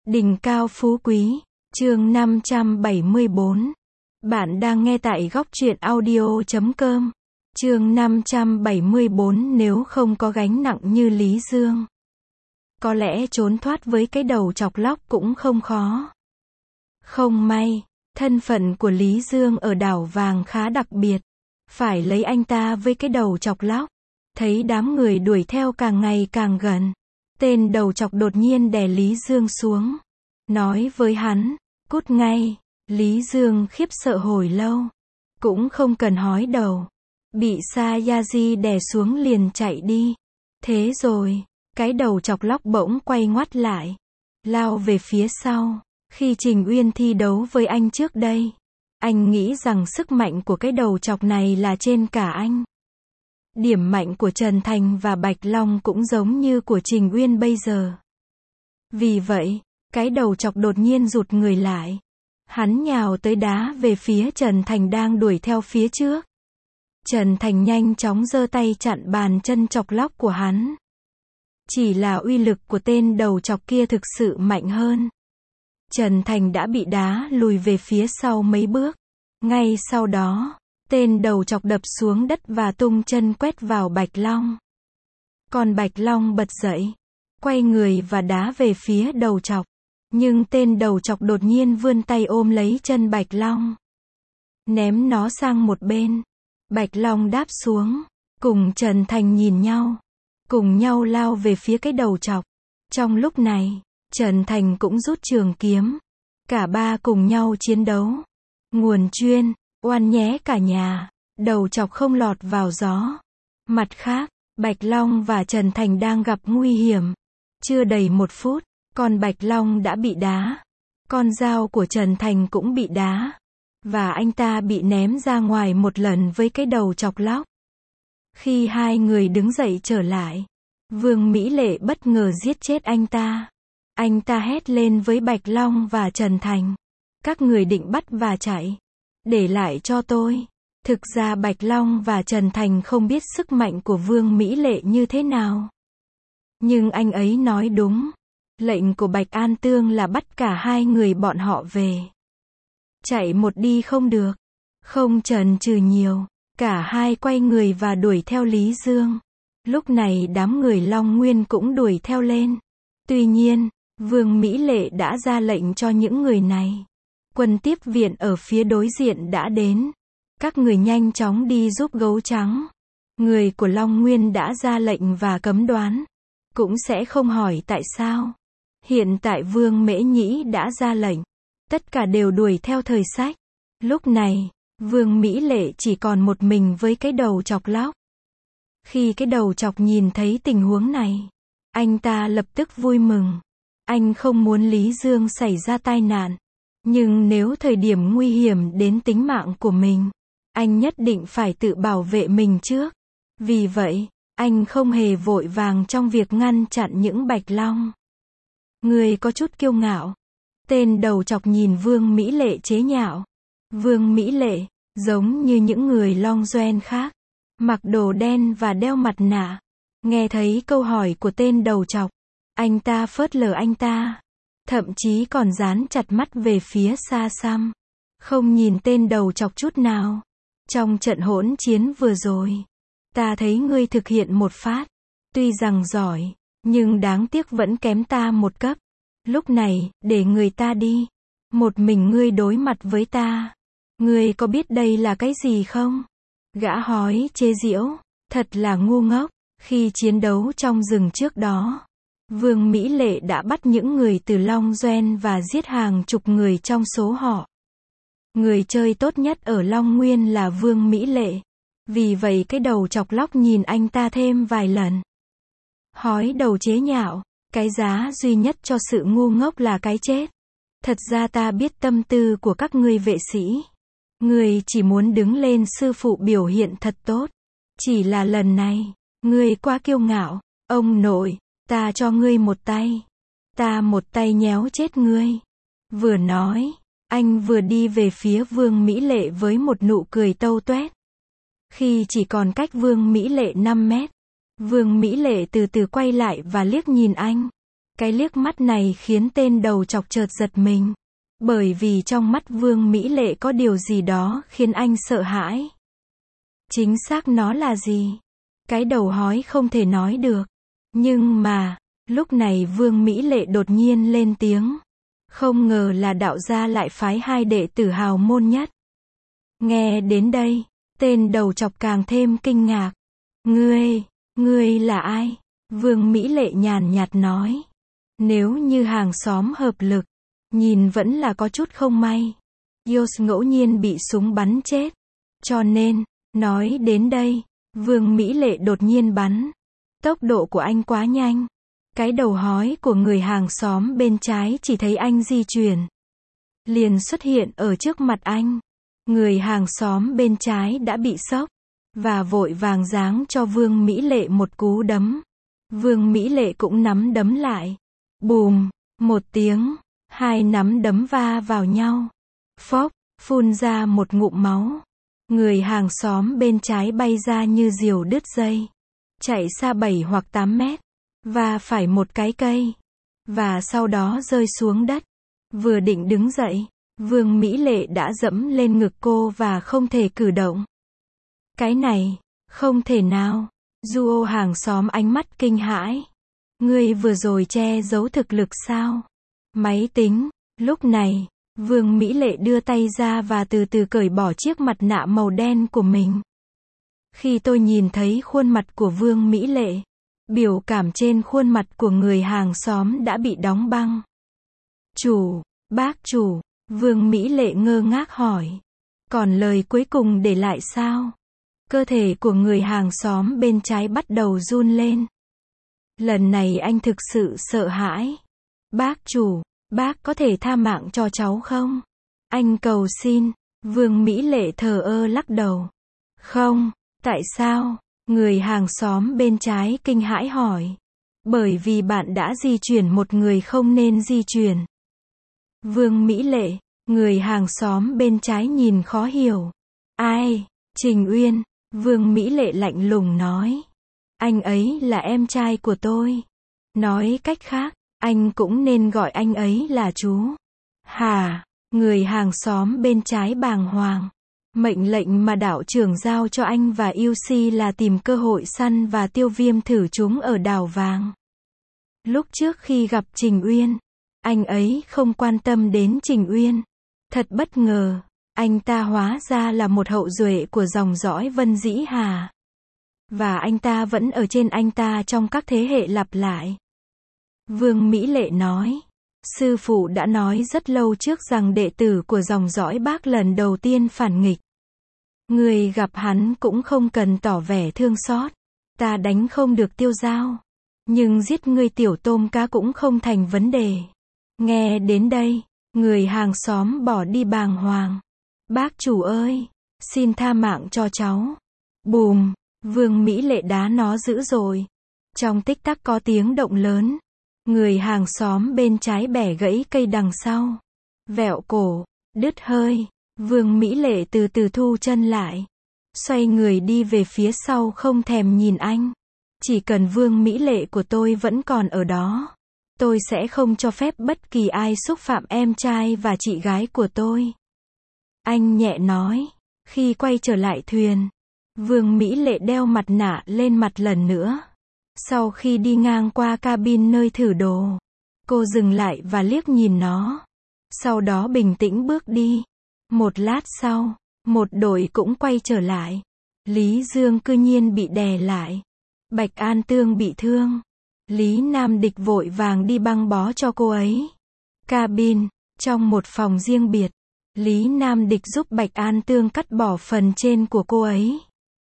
Đỉnh cao phú quý, chương 574. Bạn đang nghe tại góc truyện audio.com. Chương 574. Nếu không có gánh nặng như Lý Dương, có lẽ trốn thoát với cái đầu chọc lóc cũng không khó. Không may, thân phận của Lý Dương ở đảo vàng khá đặc biệt. Phải lấy anh ta với cái đầu chọc lóc. Thấy đám người đuổi theo càng ngày càng gần, tên đầu chọc đột nhiên đè Lý Dương xuống, nói với hắn, cút ngay. Lý Dương khiếp sợ hồi lâu, cũng không cần hói đầu, bị Sayaji đè xuống liền chạy đi. Thế rồi, cái đầu chọc lóc bỗng quay ngoắt lại, lao về phía sau. Khi Trình Uyên thi đấu với anh trước đây, anh nghĩ rằng sức mạnh của cái đầu chọc này là trên cả anh. Điểm mạnh của Trần Thành và Bạch Long cũng giống như của Trình Uyên bây giờ. Vì vậy, cái đầu chọc đột nhiên rụt người lại. Hắn nhào tới đá về phía Trần Thành đang đuổi theo phía trước. Trần Thành nhanh chóng giơ tay chặn bàn chân chọc lóc của hắn. Chỉ là uy lực của tên đầu chọc kia thực sự mạnh hơn. Trần Thành đã bị đá lùi về phía sau mấy bước. Ngay sau đó, tên đầu chọc đập xuống đất và tung chân quét vào Bạch Long. Còn Bạch Long bật dậy, quay người và đá về phía đầu chọc. Nhưng tên đầu chọc đột nhiên vươn tay ôm lấy chân Bạch Long, ném nó sang một bên. Bạch Long đáp xuống, cùng Trần Thành nhìn nhau, cùng nhau lao về phía cái đầu chọc. Trong lúc này, Trần Thành cũng rút trường kiếm. Cả ba cùng nhau chiến đấu. Nguồn chuyên, oan nhé cả nhà. Đầu chọc không lọt vào gió. Mặt khác, Bạch Long và Trần Thành đang gặp nguy hiểm. Chưa đầy 1 phút, con Bạch Long đã bị đá. Con dao của Trần Thành cũng bị đá. Và anh ta bị ném ra ngoài một lần với cái đầu chọc lóc. Khi hai người đứng dậy trở lại, Vương Mỹ Lệ bất ngờ giết chết anh ta. Anh ta hét lên với Bạch Long và Trần Thành. Các người định bắt và chạy. Để lại cho tôi. Thực ra Bạch Long và Trần Thành không biết sức mạnh của Vương Mỹ Lệ như thế nào. Nhưng anh ấy nói đúng. Lệnh của Bạch An Tương là bắt cả hai người bọn họ về. Chạy một đi không được. Không chần chừ nhiều. Cả hai quay người và đuổi theo Lý Dương. Lúc này đám người Long Nguyên cũng đuổi theo lên. Tuy nhiên, Vương Mỹ Lệ đã ra lệnh cho những người này. Quân tiếp viện ở phía đối diện đã đến. Các người nhanh chóng đi giúp gấu trắng. Người của Long Nguyên đã ra lệnh và cấm đoán. Cũng sẽ không hỏi tại sao. Hiện tại Vương Mễ Nhĩ đã ra lệnh. Tất cả đều đuổi theo thời sách. Lúc này, Vương Mỹ Lệ chỉ còn một mình với cái đầu chọc lóc. Khi cái đầu chọc nhìn thấy tình huống này, anh ta lập tức vui mừng. Anh không muốn Lý Dương xảy ra tai nạn. Nhưng nếu thời điểm nguy hiểm đến tính mạng của mình, anh nhất định phải tự bảo vệ mình trước. Vì vậy, anh không hề vội vàng trong việc ngăn chặn những Bạch Long. Người có chút kiêu ngạo. Tên đầu chọc nhìn Vương Mỹ Lệ chế nhạo. Vương Mỹ Lệ, giống như những người Long Doen khác, mặc đồ đen và đeo mặt nạ. Nghe thấy câu hỏi của tên đầu chọc, anh ta phớt lờ anh ta. Thậm chí còn dán chặt mắt về phía xa xăm. Không nhìn tên đầu chọc chút nào. Trong trận hỗn chiến vừa rồi, ta thấy ngươi thực hiện một phát. Tuy rằng giỏi, nhưng đáng tiếc vẫn kém ta một cấp. Lúc này, để người ta đi. Một mình ngươi đối mặt với ta. Ngươi có biết đây là cái gì không? Gã hói chế giễu. Thật là ngu ngốc. Khi chiến đấu trong rừng trước đó, Vương Mỹ Lệ đã bắt những người từ Long Doen và giết hàng chục người trong số họ. Người chơi tốt nhất ở Long Nguyên là Vương Mỹ Lệ. Vì vậy cái đầu chọc lóc nhìn anh ta thêm vài lần. Hói đầu chế nhạo. Cái giá duy nhất cho sự ngu ngốc là cái chết. Thật ra ta biết tâm tư của các ngươi vệ sĩ. Ngươi chỉ muốn đứng lên sư phụ biểu hiện thật tốt. Chỉ là lần này, ngươi quá kiêu ngạo. Ông nội, ta cho ngươi một tay. Ta một tay nhéo chết ngươi. Vừa nói, anh vừa đi về phía Vương Mỹ Lệ với một nụ cười tâu tuét. Khi chỉ còn cách Vương Mỹ Lệ 5 mét, Vương Mỹ Lệ từ từ quay lại và liếc nhìn anh. Cái liếc mắt này khiến tên đầu chọc chợt giật mình. Bởi vì trong mắt Vương Mỹ Lệ có điều gì đó khiến anh sợ hãi. Chính xác nó là gì? Cái đầu hói không thể nói được. Nhưng mà, lúc này Vương Mỹ Lệ đột nhiên lên tiếng. Không ngờ là đạo gia lại phái hai đệ tử hào môn nhất. Nghe đến đây, tên đầu chọc càng thêm kinh ngạc. Ngươi là ai? Vương Mỹ Lệ nhàn nhạt nói. Nếu như hàng xóm hợp lực, nhìn vẫn là có chút không may. Yos ngẫu nhiên bị súng bắn chết. Cho nên, nói đến đây, Vương Mỹ Lệ đột nhiên bắn. Tốc độ của anh quá nhanh. Cái đầu hói của người hàng xóm bên trái chỉ thấy anh di chuyển. Liền xuất hiện ở trước mặt anh. Người hàng xóm bên trái đã bị sốc. Và vội vàng giáng cho Vương Mỹ Lệ một cú đấm. Vương Mỹ Lệ cũng nắm đấm lại. Bùm, một tiếng, hai nắm đấm va vào nhau. Phốc, phun ra một ngụm máu. Người hàng xóm bên trái bay ra như diều đứt dây. Chạy xa 7 hoặc 8 mét. Và phải một cái cây. Và sau đó rơi xuống đất. Vừa định đứng dậy, Vương Mỹ Lệ đã dẫm lên ngực cô và không thể cử động. Cái này, không thể nào. Duo hàng xóm ánh mắt kinh hãi. Ngươi vừa rồi che giấu thực lực sao? Máy tính. Lúc này, Vương Mỹ Lệ đưa tay ra và từ từ cởi bỏ chiếc mặt nạ màu đen của mình. Khi tôi nhìn thấy khuôn mặt của Vương Mỹ Lệ, biểu cảm trên khuôn mặt của người hàng xóm đã bị đóng băng. Bác chủ, Vương Mỹ Lệ ngơ ngác hỏi. Còn lời cuối cùng để lại sao? Cơ thể của người hàng xóm bên trái bắt đầu run lên. Lần này anh thực sự sợ hãi. Bác chủ, bác có thể tha mạng cho cháu không? Anh cầu xin. Vương Mỹ Lệ thờ ơ lắc đầu. Không, tại sao? Người hàng xóm bên trái kinh hãi hỏi. Bởi vì bạn đã di chuyển một người không nên di chuyển. Vương Mỹ Lệ, người hàng xóm bên trái nhìn khó hiểu. Ai? Trình Uyên. Vương Mỹ Lệ lạnh lùng nói. Anh ấy là em trai của tôi. Nói cách khác, anh cũng nên gọi anh ấy là chú. Hả? Người hàng xóm bên trái bàng hoàng. Mệnh lệnh mà đạo trưởng giao cho anh và UC là tìm cơ hội săn và tiêu viêm thử chúng ở đảo vàng. Lúc trước khi gặp Trình Uyên, anh ấy không quan tâm đến Trình Uyên. Thật bất ngờ, anh ta hóa ra là một hậu duệ của dòng dõi Vân Dĩ Hà. Và anh ta vẫn ở trên anh ta trong các thế hệ lặp lại. Vương Mỹ Lệ nói. Sư phụ đã nói rất lâu trước rằng đệ tử của dòng dõi Bác lần đầu tiên phản nghịch. Người gặp hắn cũng không cần tỏ vẻ thương xót. Ta đánh không được Tiêu Giao. Nhưng giết ngươi tiểu tôm cá cũng không thành vấn đề. Nghe đến đây, người hàng xóm bỏ đi bàng hoàng. Bác chủ ơi, xin tha mạng cho cháu. Bùm, Vương Mỹ Lệ đá nó dữ rồi. Trong tích tắc có tiếng động lớn. Người hàng xóm bên trái bẻ gãy cây đằng sau. Vẹo cổ, đứt hơi. Vương Mỹ Lệ từ từ thu chân lại. Xoay người đi về phía sau không thèm nhìn anh. Chỉ cần Vương Mỹ Lệ của tôi vẫn còn ở đó, tôi sẽ không cho phép bất kỳ ai xúc phạm em trai và chị gái của tôi. Anh nhẹ nói. Khi quay trở lại thuyền, Vương Mỹ Lệ đeo mặt nạ lên mặt lần nữa. Sau khi đi ngang qua cabin nơi thử đồ, cô dừng lại và liếc nhìn nó. Sau đó bình tĩnh bước đi. Một lát sau, một đội cũng quay trở lại. Lý Dương cư nhiên bị đè lại. Bạch An Tương bị thương. Lý Nam Địch vội vàng đi băng bó cho cô ấy. Cabin, trong một phòng riêng biệt, Lý Nam Địch giúp Bạch An Tương cắt bỏ phần trên của cô ấy.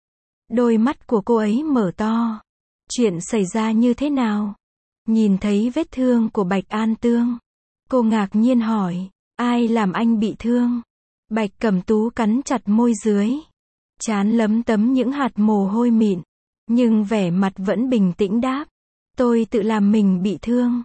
Đôi mắt của cô ấy mở to. Chuyện xảy ra như thế nào? Nhìn thấy vết thương của Bạch An Tương, cô ngạc nhiên hỏi, ai làm anh bị thương? Bạch Cẩm Tú cắn chặt môi dưới, trán lấm tấm những hạt mồ hôi mịn, nhưng vẻ mặt vẫn bình tĩnh đáp, tôi tự làm mình bị thương.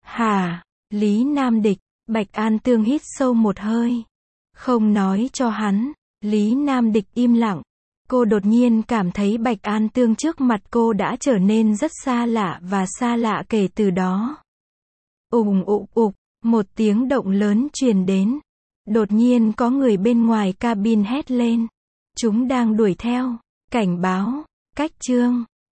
Hả? Lý Nam Địch. Bạch An Tương hít sâu một hơi. Không nói cho hắn. Lý Nam Địch im lặng. Cô đột nhiên cảm thấy Bạch An Tương trước mặt cô đã trở nên rất xa lạ và xa lạ kể từ đó. Ùng ục ục, một tiếng động lớn truyền đến. Đột nhiên có người bên ngoài cabin hét lên. Chúng đang đuổi theo. Cảnh báo. Cách chương.